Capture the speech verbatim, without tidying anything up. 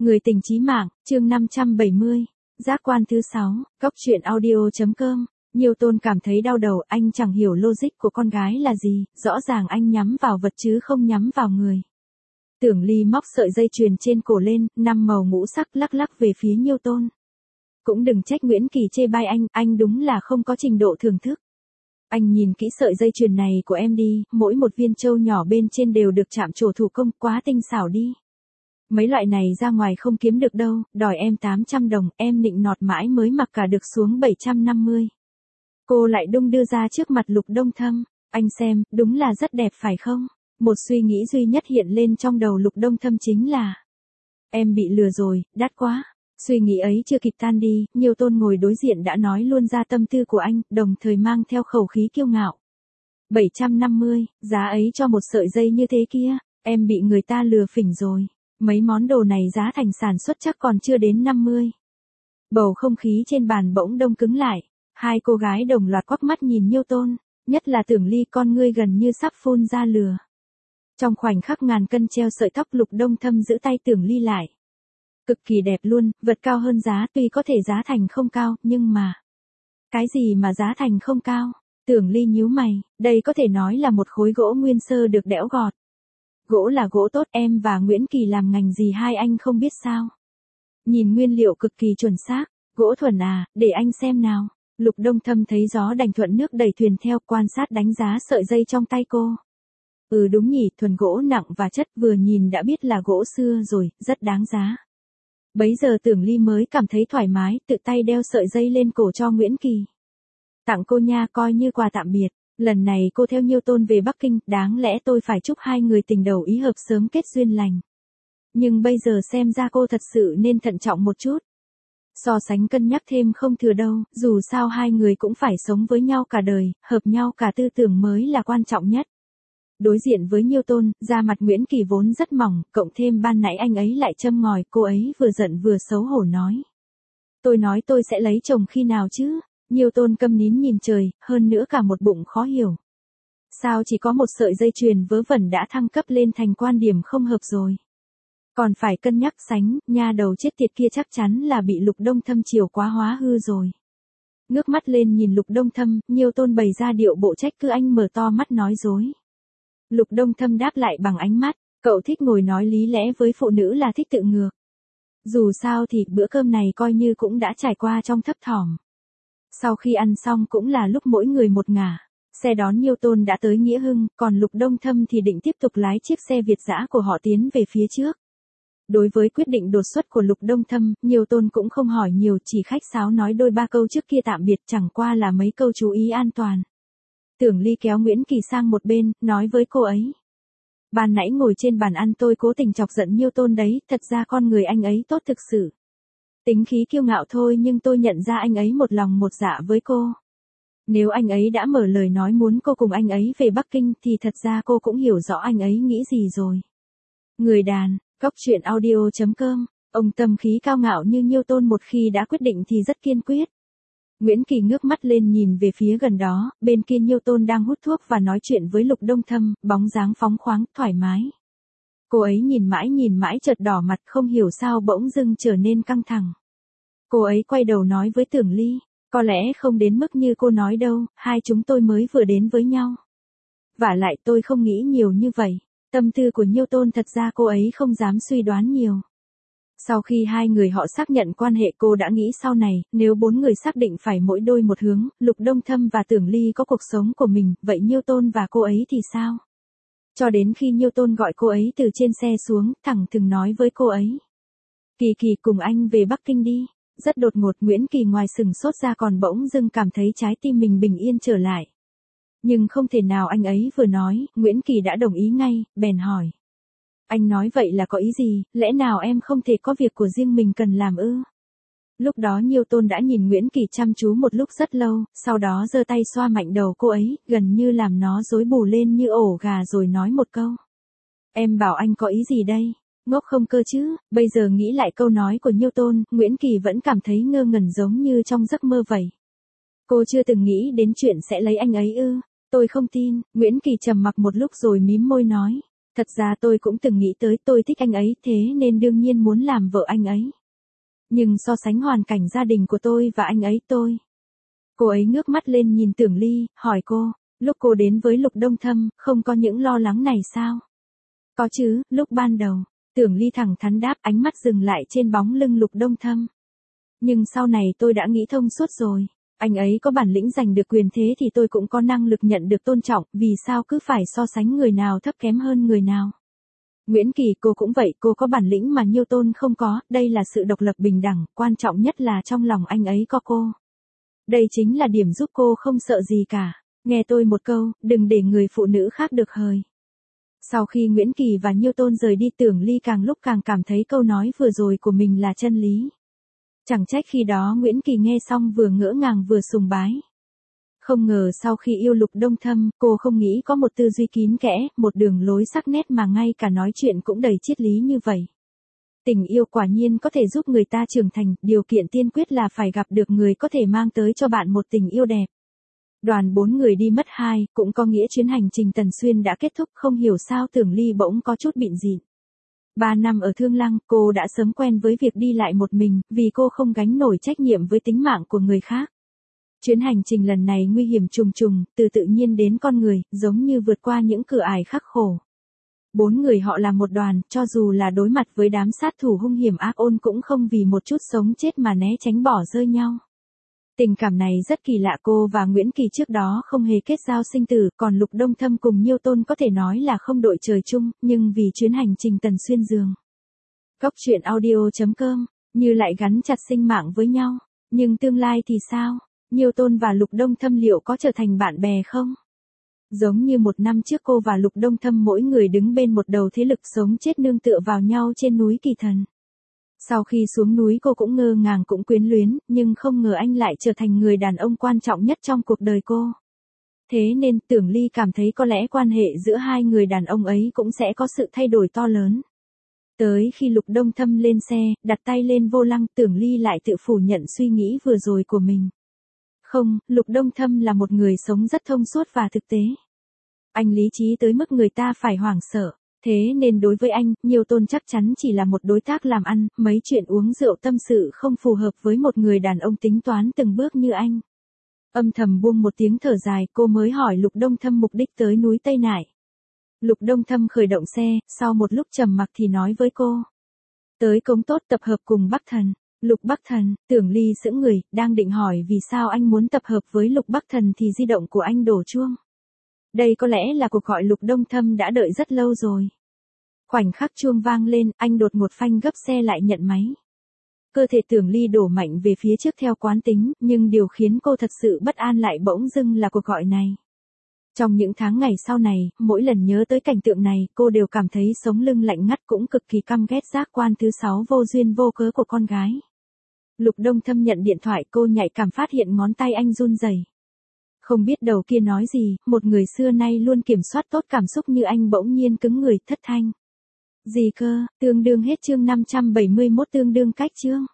Người tình chí mạng, chương năm trăm bảy mươi. Giác quan thứ sáu, Cóc truyện audio.com. Nhiêu Tôn cảm thấy đau đầu, anh chẳng hiểu logic của con gái là gì, rõ ràng anh nhắm vào vật chứ không nhắm vào người. Tưởng Ly móc sợi dây chuyền trên cổ lên, năm màu ngũ sắc lắc lắc về phía Nhiêu Tôn. Cũng đừng trách Nguyễn Kỳ chê bai anh, anh đúng là không có trình độ thưởng thức. Anh nhìn kỹ sợi dây chuyền này của em đi, mỗi một viên châu nhỏ bên trên đều được chạm trổ thủ công, quá tinh xảo đi. Mấy loại này ra ngoài không kiếm được đâu, đòi em tám trăm đồng, em nịnh nọt mãi mới mặc cả được xuống bảy trăm năm mươi. Cô lại đung đưa ra trước mặt Lục Đông Thâm, anh xem, đúng là rất đẹp phải không? Một suy nghĩ duy nhất hiện lên trong đầu Lục Đông Thâm chính là em bị lừa rồi, đắt quá. Suy nghĩ ấy chưa kịp tan đi, Nhiêu Tôn ngồi đối diện đã nói luôn ra tâm tư của anh, đồng thời mang theo khẩu khí kiêu ngạo. bảy trăm năm mươi, giá ấy cho một sợi dây như thế kia, em bị người ta lừa phỉnh rồi. Mấy món đồ này giá thành sản xuất chắc còn chưa đến năm mươi. Bầu không khí trên bàn bỗng đông cứng lại, hai cô gái đồng loạt quắc mắt nhìn Nhiêu Tôn, nhất là Tưởng Ly con ngươi gần như sắp phun ra lửa. Trong khoảnh khắc ngàn cân treo sợi tóc, Lục Đông Thâm giữ tay Tưởng Ly lại. Cực kỳ đẹp luôn, vật cao hơn giá, tuy có thể giá thành không cao, nhưng mà... Cái gì mà giá thành không cao? Tưởng Ly nhíu mày, đây có thể nói là một khối gỗ nguyên sơ được đẽo gọt. Gỗ là gỗ tốt, em và Nguyễn Kỳ làm ngành gì hai anh không biết sao? Nhìn nguyên liệu cực kỳ chuẩn xác, gỗ thuần à, để anh xem nào. Lục Đông Thâm thấy gió đành thuận nước đẩy thuyền theo, quan sát đánh giá sợi dây trong tay cô. Ừ đúng nhỉ, thuần gỗ nặng và chất, vừa nhìn đã biết là gỗ xưa rồi, rất đáng giá. Bấy giờ Tưởng Ly mới cảm thấy thoải mái, tự tay đeo sợi dây lên cổ cho Nguyễn Kỳ. Tặng cô nha, coi như quà tạm biệt. Lần này cô theo Nhiêu Tôn về Bắc Kinh, đáng lẽ tôi phải chúc hai người tình đầu ý hợp sớm kết duyên lành. Nhưng bây giờ xem ra cô thật sự nên thận trọng một chút. So sánh cân nhắc thêm không thừa đâu, dù sao hai người cũng phải sống với nhau cả đời, hợp nhau cả tư tưởng mới là quan trọng nhất. Đối diện với Nhiêu Tôn, da mặt Nguyễn Kỳ vốn rất mỏng, cộng thêm ban nãy anh ấy lại châm ngòi, cô ấy vừa giận vừa xấu hổ nói. Tôi nói tôi sẽ lấy chồng khi nào chứ? Nhiêu Tôn câm nín nhìn trời, hơn nữa cả một bụng khó hiểu. Sao chỉ có một sợi dây chuyền vớ vẩn đã thăng cấp lên thành quan điểm không hợp rồi? Còn phải cân nhắc sánh, nha đầu chết tiệt kia chắc chắn là bị Lục Đông Thâm chiều quá hóa hư rồi. Ngước mắt lên nhìn Lục Đông Thâm, Nhiêu Tôn bày ra điệu bộ trách cứ, anh mở to mắt nói dối. Lục Đông Thâm đáp lại bằng ánh mắt, cậu thích ngồi nói lý lẽ với phụ nữ là thích tự ngược. Dù sao thì bữa cơm này coi như cũng đã trải qua trong thấp thỏm. Sau khi ăn xong cũng là lúc mỗi người một ngả, xe đón Nhiêu Tôn đã tới Nghĩa Hưng, còn Lục Đông Thâm thì định tiếp tục lái chiếc xe Việt dã của họ tiến về phía trước. Đối với quyết định đột xuất của Lục Đông Thâm, Nhiêu Tôn cũng không hỏi nhiều, chỉ khách sáo nói đôi ba câu trước kia tạm biệt, chẳng qua là mấy câu chú ý an toàn. Tưởng Ly kéo Nguyễn Kỳ sang một bên, nói với cô ấy. Ban nãy ngồi trên bàn ăn tôi cố tình chọc giận Nhiêu Tôn đấy, thật ra con người anh ấy tốt thực sự. Tính khí kiêu ngạo thôi, nhưng tôi nhận ra anh ấy một lòng một dạ với cô. Nếu anh ấy đã mở lời nói muốn cô cùng anh ấy về Bắc Kinh thì thật ra cô cũng hiểu rõ anh ấy nghĩ gì rồi. Người đàn, Cóc truyện audio.com, ông tâm khí cao ngạo như Nhiêu Tôn một khi đã quyết định thì rất kiên quyết. Nguyễn Kỳ ngước mắt lên nhìn về phía gần đó, bên kia Nhiêu Tôn đang hút thuốc và nói chuyện với Lục Đông Thâm, bóng dáng phóng khoáng, thoải mái. Cô ấy nhìn mãi nhìn mãi chợt đỏ mặt, không hiểu sao bỗng dưng trở nên căng thẳng. Cô ấy quay đầu nói với Tưởng Ly, có lẽ không đến mức như cô nói đâu, hai chúng tôi mới vừa đến với nhau. Vả lại tôi không nghĩ nhiều như vậy, tâm tư của Nhiêu Tôn thật ra cô ấy không dám suy đoán nhiều. Sau khi hai người họ xác nhận quan hệ, cô đã nghĩ sau này, nếu bốn người xác định phải mỗi đôi một hướng, Lục Đông Thâm và Tưởng Ly có cuộc sống của mình, vậy Nhiêu Tôn và cô ấy thì sao? Cho đến khi Nhiêu Tôn gọi cô ấy từ trên xe xuống, thẳng thừng nói với cô ấy. Kỳ Kỳ cùng anh về Bắc Kinh đi. Rất đột ngột, Nguyễn Kỳ ngoài sừng sốt ra còn bỗng dưng cảm thấy trái tim mình bình yên trở lại. Nhưng không thể nào anh ấy vừa nói, Nguyễn Kỳ đã đồng ý ngay, bèn hỏi. Anh nói vậy là có ý gì, lẽ nào em không thể có việc của riêng mình cần làm ư? Lúc đó Nhiêu Tôn đã nhìn Nguyễn Kỳ chăm chú một lúc rất lâu, sau đó giơ tay xoa mạnh đầu cô ấy, gần như làm nó rối bù lên như ổ gà rồi nói một câu. Em bảo anh có ý gì đây? Ngốc không cơ chứ? Bây giờ nghĩ lại câu nói của Nhiêu Tôn, Nguyễn Kỳ vẫn cảm thấy ngơ ngẩn giống như trong giấc mơ vậy. Cô chưa từng nghĩ đến chuyện sẽ lấy anh ấy ư? Tôi không tin. Nguyễn Kỳ trầm mặc một lúc rồi mím môi nói. Thật ra tôi cũng từng nghĩ tới tôi thích anh ấy thế nên đương nhiên muốn làm vợ anh ấy. Nhưng so sánh hoàn cảnh gia đình của tôi và anh ấy tôi. Cô ấy ngước mắt lên nhìn Tưởng Ly, hỏi cô, lúc cô đến với Lục Đông Thâm, không có những lo lắng này sao? Có chứ, lúc ban đầu, Tưởng Ly thẳng thắn đáp, ánh mắt dừng lại trên bóng lưng Lục Đông Thâm. Nhưng sau này tôi đã nghĩ thông suốt rồi, anh ấy có bản lĩnh giành được quyền thế thì tôi cũng có năng lực nhận được tôn trọng, vì sao cứ phải so sánh người nào thấp kém hơn người nào. Nguyễn Kỳ cô cũng vậy, cô có bản lĩnh mà Nhiêu Tôn không có, đây là sự độc lập bình đẳng, quan trọng nhất là trong lòng anh ấy có cô. Đây chính là điểm giúp cô không sợ gì cả. Nghe tôi một câu, đừng để người phụ nữ khác được hời. Sau khi Nguyễn Kỳ và Nhiêu Tôn rời đi, Tưởng Ly càng lúc càng cảm thấy câu nói vừa rồi của mình là chân lý. Chẳng trách khi đó Nguyễn Kỳ nghe xong vừa ngỡ ngàng vừa sùng bái. Không ngờ sau khi yêu Lục Đông Thâm, cô không nghĩ có một tư duy kín kẽ, một đường lối sắc nét mà ngay cả nói chuyện cũng đầy triết lý như vậy. Tình yêu quả nhiên có thể giúp người ta trưởng thành, điều kiện tiên quyết là phải gặp được người có thể mang tới cho bạn một tình yêu đẹp. Đoàn bốn người đi mất hai, cũng có nghĩa chuyến hành trình Tần Xuyên đã kết thúc, không hiểu sao Tưởng Ly bỗng có chút bịn dịn. Ba năm ở Thương Lăng, cô đã sớm quen với việc đi lại một mình, vì cô không gánh nổi trách nhiệm với tính mạng của người khác. Chuyến hành trình lần này nguy hiểm trùng trùng, từ tự nhiên đến con người, giống như vượt qua những cửa ải khắc khổ. Bốn người họ là một đoàn, cho dù là đối mặt với đám sát thủ hung hiểm ác ôn cũng không vì một chút sống chết mà né tránh bỏ rơi nhau. Tình cảm này rất kỳ lạ, cô và Nguyễn Kỳ trước đó không hề kết giao sinh tử, còn Lục Đông Thâm cùng Nhiêu Tôn có thể nói là không đội trời chung, nhưng vì chuyến hành trình Tần Xuyên giường. Cốc truyện audio chấm com, như lại gắn chặt sinh mạng với nhau, nhưng tương lai thì sao? Nhiêu Tôn và Lục Đông Thâm liệu có trở thành bạn bè không? Giống như một năm trước cô và Lục Đông Thâm mỗi người đứng bên một đầu thế lực sống chết nương tựa vào nhau trên núi Kỳ Thần. Sau khi xuống núi cô cũng ngơ ngàng cũng quyến luyến, nhưng không ngờ anh lại trở thành người đàn ông quan trọng nhất trong cuộc đời cô. Thế nên Tưởng Ly cảm thấy có lẽ quan hệ giữa hai người đàn ông ấy cũng sẽ có sự thay đổi to lớn. Tới khi Lục Đông Thâm lên xe, đặt tay lên vô lăng, Tưởng Ly lại tự phủ nhận suy nghĩ vừa rồi của mình. Không, Lục Đông Thâm là một người sống rất thông suốt và thực tế. Anh lý trí tới mức người ta phải hoảng sợ. Thế nên đối với anh, Nhiêu Tôn chắc chắn chỉ là một đối tác làm ăn, mấy chuyện uống rượu tâm sự không phù hợp với một người đàn ông tính toán từng bước như anh. Âm thầm buông một tiếng thở dài, cô mới hỏi Lục Đông Thâm mục đích tới núi Tây Nại. Lục Đông Thâm khởi động xe, sau một lúc trầm mặc thì nói với cô. Tới Cống Tốt tập hợp cùng Bắc Thần. Lục Bắc Thần, Tưởng Ly sững người, đang định hỏi vì sao anh muốn tập hợp với Lục Bắc Thần thì di động của anh đổ chuông. Đây có lẽ là cuộc gọi Lục Đông Thâm đã đợi rất lâu rồi. Khoảnh khắc chuông vang lên, anh đột một phanh gấp xe lại nhận máy. Cơ thể Tưởng Ly đổ mạnh về phía trước theo quán tính, nhưng điều khiến cô thật sự bất an lại bỗng dưng là cuộc gọi này. Trong những tháng ngày sau này, mỗi lần nhớ tới cảnh tượng này, cô đều cảm thấy sống lưng lạnh ngắt cũng cực kỳ căm ghét giác quan thứ sáu vô duyên vô cớ của con gái. Lục Đông Thâm nhận điện thoại, cô nhạy cảm phát hiện ngón tay anh run rẩy. Không biết đầu kia nói gì, một người xưa nay luôn kiểm soát tốt cảm xúc như anh bỗng nhiên cứng người, thất thanh. Gì cơ, tương đương hết chương năm trăm bảy mươi mốt tương đương cách chương.